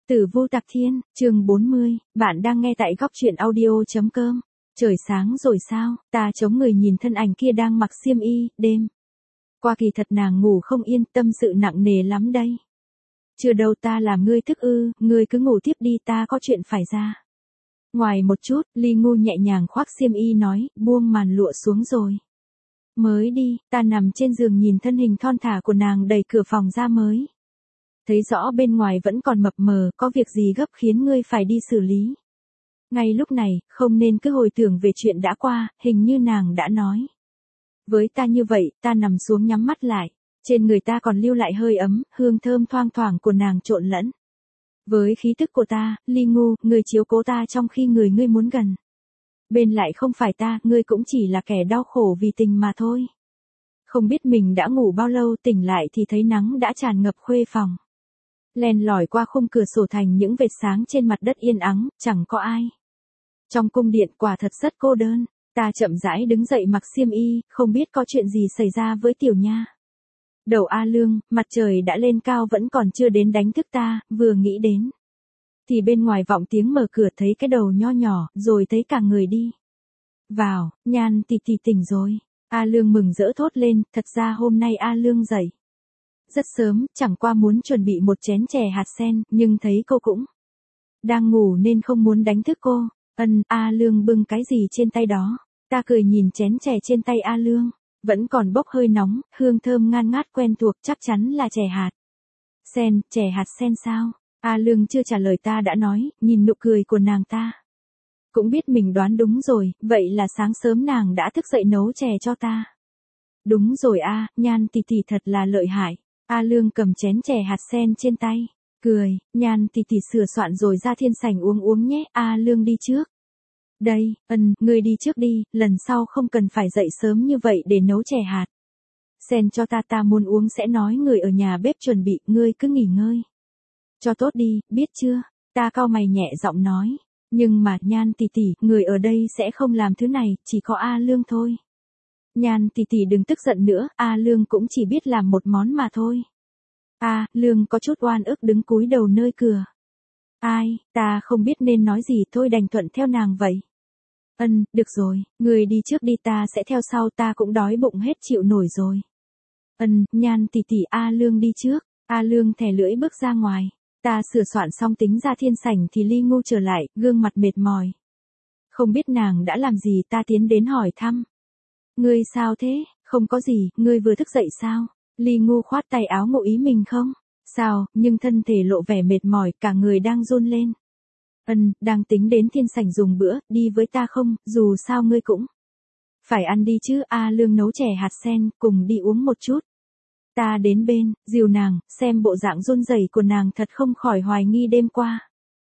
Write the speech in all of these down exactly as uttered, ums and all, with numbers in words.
Tử Vu Tạc Thiên, chương bốn mươi, bạn đang nghe tại góc truyện audio.com. Trời sáng rồi sao, ta chống người nhìn thân ảnh kia đang mặc xiêm y, đêm qua kỳ thật nàng ngủ không yên, tâm sự nặng nề lắm đây. Chưa đâu, ta làm ngươi thức ư, ngươi cứ ngủ tiếp đi, ta có chuyện phải ra. Ngoài một chút, Ly Ngu nhẹ nhàng khoác xiêm y nói, buông màn lụa xuống rồi. Mới đi, ta nằm trên giường nhìn thân hình thon thả của nàng đẩy cửa phòng ra mới. Thấy rõ bên ngoài vẫn còn mập mờ, có việc gì gấp khiến ngươi phải đi xử lý. Ngay lúc này, không nên cứ hồi tưởng về chuyện đã qua, hình như nàng đã nói. Với ta như vậy, ta nằm xuống nhắm mắt lại. Trên người ta còn lưu lại hơi ấm, hương thơm thoang thoảng của nàng trộn lẫn với khí tức của ta. Ly Ngu, người chiếu cố ta trong khi người ngươi muốn gần bên lại không phải ta, ngươi cũng chỉ là kẻ đau khổ vì tình mà thôi. Không biết mình đã ngủ bao lâu, tỉnh lại thì thấy nắng đã tràn ngập khuê phòng. Len lỏi qua khung cửa sổ thành những vệt sáng trên mặt đất yên ắng, chẳng có ai. Trong cung điện quả thật rất cô đơn. Ta chậm rãi đứng dậy mặc xiêm y, không biết có chuyện gì xảy ra với tiểu nha. Đầu A Lương, mặt trời đã lên cao vẫn còn chưa đến đánh thức ta, vừa nghĩ đến thì bên ngoài vọng tiếng mở cửa, thấy cái đầu nho nhỏ, rồi thấy cả người đi vào. Nhan tỷ tỷ tỉnh rồi. A Lương mừng rỡ thốt lên, thật ra hôm nay A Lương dậy rất sớm, chẳng qua muốn chuẩn bị một chén chè hạt sen, nhưng thấy cô cũng đang ngủ nên không muốn đánh thức cô. Ân, A Lương bưng cái gì trên tay đó? Ta cười nhìn chén chè trên tay A Lương, vẫn còn bốc hơi nóng, hương thơm ngan ngát quen thuộc, chắc chắn là chè hạt sen. Chè hạt sen sao? A Lương chưa trả lời ta đã nói, nhìn nụ cười của nàng ta cũng biết mình đoán đúng rồi, vậy là sáng sớm nàng đã thức dậy nấu chè cho ta. Đúng rồi a, Nhan tỷ tỷ thật là lợi hại. A Lương cầm chén chè hạt sen trên tay, cười, Nhan tỷ tỷ sửa soạn rồi ra thiên sảnh uống uống nhé. A Lương đi trước. Đây, ân, ngươi đi trước đi, lần sau không cần phải dậy sớm như vậy để nấu chè hạt sen cho ta, ta muốn uống sẽ nói người ở nhà bếp chuẩn bị, ngươi cứ nghỉ ngơi cho tốt đi, biết chưa? Ta cau mày nhẹ giọng nói, nhưng mà Nhan tỷ tỷ, người ở đây sẽ không làm thứ này, chỉ có A Lương thôi. Nhan tỷ tỷ đừng tức giận nữa, A Lương cũng chỉ biết làm một món mà thôi. A Lương có chút oan ức đứng cúi đầu nơi cửa. Ai, ta không biết nên nói gì, thôi đành thuận theo nàng vậy. Ân, được rồi, người đi trước đi, ta sẽ theo sau, ta cũng đói bụng hết chịu nổi rồi. Ân, Nhan tỷ tỷ. A Lương đi trước. A Lương thè lưỡi bước ra ngoài. Ta sửa soạn xong tính ra thiên sảnh thì Ly Ngu trở lại, gương mặt mệt mỏi. Không biết nàng đã làm gì, ta tiến đến hỏi thăm. Ngươi sao thế? Không có gì, ngươi vừa thức dậy sao? Ly Ngu khoát tay áo ngụ ý mình không sao, nhưng thân thể lộ vẻ mệt mỏi, cả người đang run lên. Ân, đang tính đến thiên sảnh dùng bữa, đi với ta không, dù sao ngươi cũng phải ăn đi chứ. A Lương nấu chè hạt sen, cùng đi uống một chút. Ta đến bên, dìu nàng, xem bộ dạng run rẩy của nàng thật không khỏi hoài nghi đêm qua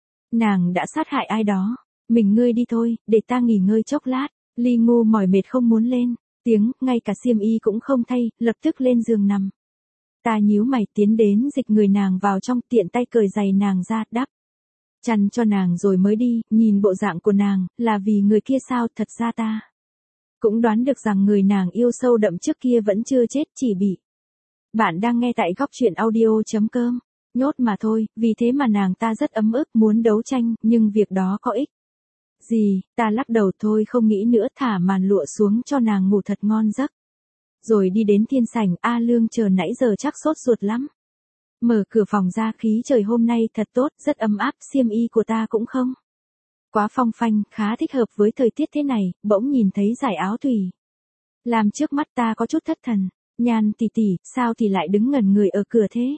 nàng đã sát hại ai đó. Mình ngươi đi thôi, để ta nghỉ ngơi chốc lát. Ly Ngu mỏi mệt không muốn lên tiếng, ngay cả xiêm y cũng không thay, lập tức lên giường nằm. Ta nhíu mày tiến đến dịch người nàng vào trong, tiện tay cởi giày nàng ra, đắp chăn cho nàng rồi mới đi. Nhìn bộ dạng của nàng, là vì người kia sao? Thật ra ta cũng đoán được rằng người nàng yêu sâu đậm trước kia vẫn chưa chết, chỉ bị bạn đang nghe tại góc truyện audio.com nhốt mà thôi. Vì thế mà nàng ta rất ấm ức muốn đấu tranh, nhưng việc đó có ích gì? Ta lắc đầu, thôi không nghĩ nữa, thả màn lụa xuống cho nàng ngủ thật ngon giấc. Rồi đi đến thiên sảnh. A Lương chờ nãy giờ chắc sốt ruột lắm. Mở cửa phòng ra, khí trời hôm nay thật tốt, rất ấm áp, xiêm y của ta cũng không quá phong phanh, khá thích hợp với thời tiết thế này. Bỗng nhìn thấy dải áo thủy làm trước mắt, ta có chút thất thần. Nhan tỷ tỷ, sao thì lại đứng ngẩn người ở cửa thế?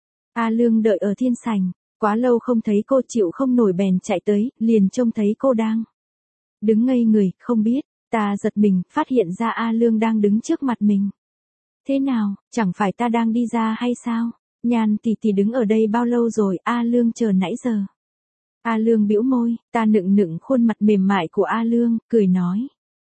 A Lương đợi ở thiên sảnh quá lâu không thấy cô, chịu không nổi bèn chạy tới, liền trông thấy cô đang đứng ngây người, không biết. Ta giật mình, phát hiện ra A Lương đang đứng trước mặt mình. Thế nào, chẳng phải ta đang đi ra hay sao? Nhan tỷ tỷ đứng ở đây bao lâu rồi? A Lương chờ nãy giờ. A Lương bĩu môi, ta nựng nựng khuôn mặt mềm mại của A Lương, cười nói.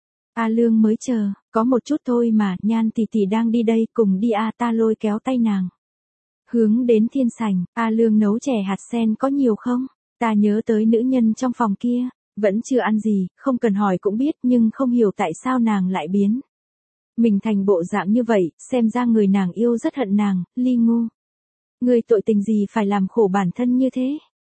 A Lương mới chờ, có một chút thôi mà. Nhan tỷ tỷ đang đi đây, cùng đi a. Ta lôi kéo tay nàng hướng đến thiên sảnh. A Lương nấu chè hạt sen có nhiều không? Ta nhớ tới nữ nhân trong phòng kia, vẫn chưa ăn gì, không cần hỏi cũng biết, nhưng không hiểu tại sao nàng lại biến mình thành bộ dạng như vậy, xem ra người nàng yêu rất hận nàng. Ly Ngu, ngươi tội tình gì phải làm khổ bản thân như thế?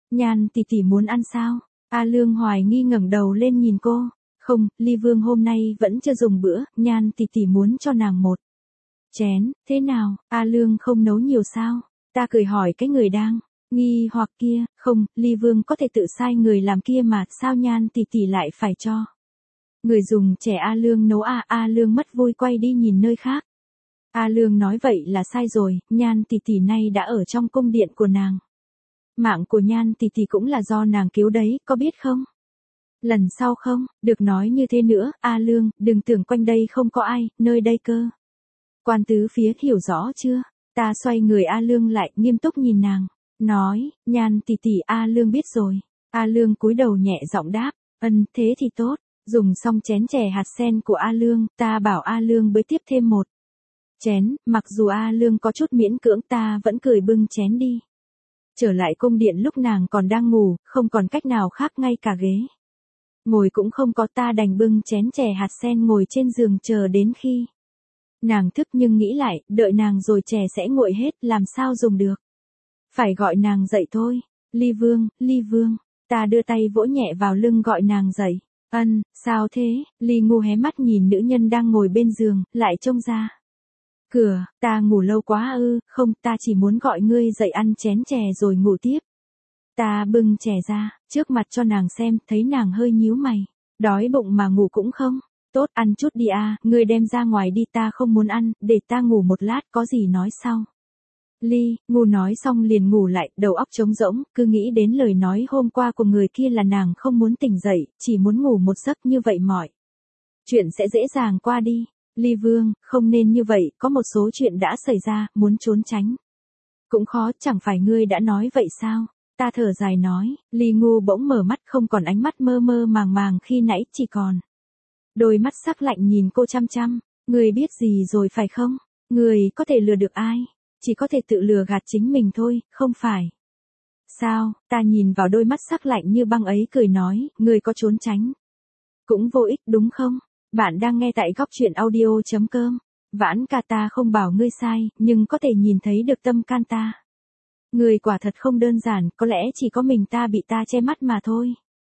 Nhan tỷ tỷ muốn ăn sao? A Lương hoài nghi ngẩng đầu lên nhìn cô. Không, Ly Vương hôm nay vẫn chưa dùng bữa, Nhan tỷ tỷ muốn cho nàng một chén, thế nào, A Lương không nấu nhiều sao? Ta cười hỏi cái người đang nghi hoặc kia, không, Ly Vương có thể tự sai người làm kia mà, sao Nhan tỷ tỷ lại phải cho người dùng trẻ A Lương nấu à? A Lương mất vui quay đi nhìn nơi khác. A Lương nói vậy là sai rồi, Nhan tỷ tỷ nay đã ở trong cung điện của nàng. Mạng của Nhan tỷ tỷ cũng là do nàng cứu đấy, có biết không? Lần sau không, được nói như thế nữa, A Lương, đừng tưởng quanh đây không có ai, nơi đây cơ. Quan tứ phía hiểu rõ chưa? Ta xoay người A Lương lại, nghiêm túc nhìn nàng, nói, Nhan tỷ tỷ. A Lương biết rồi. A Lương cúi đầu nhẹ giọng đáp, ân, thế thì tốt. Dùng xong chén chè hạt sen của A Lương, ta bảo A Lương bới tiếp thêm một chén, mặc dù A Lương có chút miễn cưỡng, ta vẫn cười bưng chén đi. Trở lại cung điện lúc nàng còn đang ngủ, không còn cách nào khác, ngay cả ghế ngồi cũng không có, ta đành bưng chén chè hạt sen ngồi trên giường chờ đến khi nàng thức, nhưng nghĩ lại, đợi nàng rồi chè sẽ nguội hết, làm sao dùng được. Phải gọi nàng dậy thôi. Ly Vương, Ly Vương. Ta đưa tay vỗ nhẹ vào lưng gọi nàng dậy. Ân, sao thế? Ly Ngu hé mắt nhìn nữ nhân đang ngồi bên giường, lại trông ra cửa. Ta ngủ lâu quá ư? Không, ta chỉ muốn gọi ngươi dậy ăn chén chè rồi ngủ tiếp. Ta bưng chè ra, trước mặt cho nàng xem, thấy nàng hơi nhíu mày. Đói bụng mà ngủ cũng không? Tốt, ăn chút đi a, ngươi đem ra ngoài đi, ta không muốn ăn, để ta ngủ một lát, có gì nói sau. Ly Ngu nói xong liền ngủ lại, đầu óc trống rỗng, cứ nghĩ đến lời nói hôm qua của người kia là nàng không muốn tỉnh dậy, chỉ muốn ngủ một giấc, như vậy mọi chuyện sẽ dễ dàng qua đi. Ly Vương, không nên như vậy, có một số chuyện đã xảy ra, muốn trốn tránh cũng khó, chẳng phải ngươi đã nói vậy sao? Ta thở dài nói. Ly Ngu bỗng mở mắt, không còn ánh mắt mơ mơ màng màng khi nãy, chỉ còn đôi mắt sắc lạnh nhìn cô chăm chăm. Ngươi biết gì rồi phải không? Ngươi có thể lừa được ai? Chỉ có thể tự lừa gạt chính mình thôi, không phải sao? Ta nhìn vào đôi mắt sắc lạnh như băng ấy cười nói, ngươi có trốn tránh cũng vô ích, đúng không? Bạn đang nghe tại góc truyện audio chấm com. Vãn ca, ta không bảo ngươi sai, nhưng có thể nhìn thấy được tâm can ta. Ngươi quả thật không đơn giản, có lẽ chỉ có mình ta bị ta che mắt mà thôi.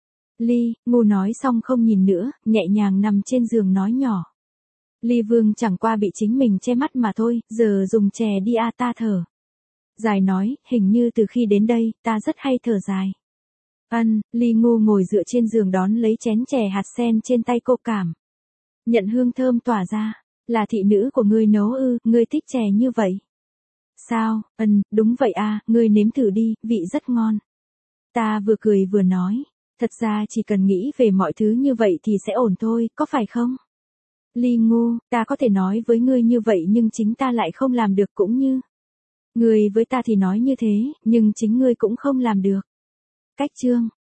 Ly Ngu nói xong không nhìn nữa, nhẹ nhàng nằm trên giường nói nhỏ. Ly Vương chẳng qua bị chính mình che mắt mà thôi, giờ dùng chè đi a. Ta thở dài nói, hình như từ khi đến đây, ta rất hay thở dài. Ân, Ly Ngu ngồi dựa trên giường đón lấy chén chè hạt sen trên tay cô, cảm nhận hương thơm tỏa ra. Là thị nữ của ngươi nấu ư? Ngươi thích chè như vậy sao? Ân, đúng vậy a, ngươi nếm thử đi, vị rất ngon. Ta vừa cười vừa nói, thật ra chỉ cần nghĩ về mọi thứ như vậy thì sẽ ổn thôi, có phải không? Ly Ngu, ta có thể nói với ngươi như vậy nhưng chính ta lại không làm được, cũng như ngươi với ta thì nói như thế, nhưng chính ngươi cũng không làm được. Cách chương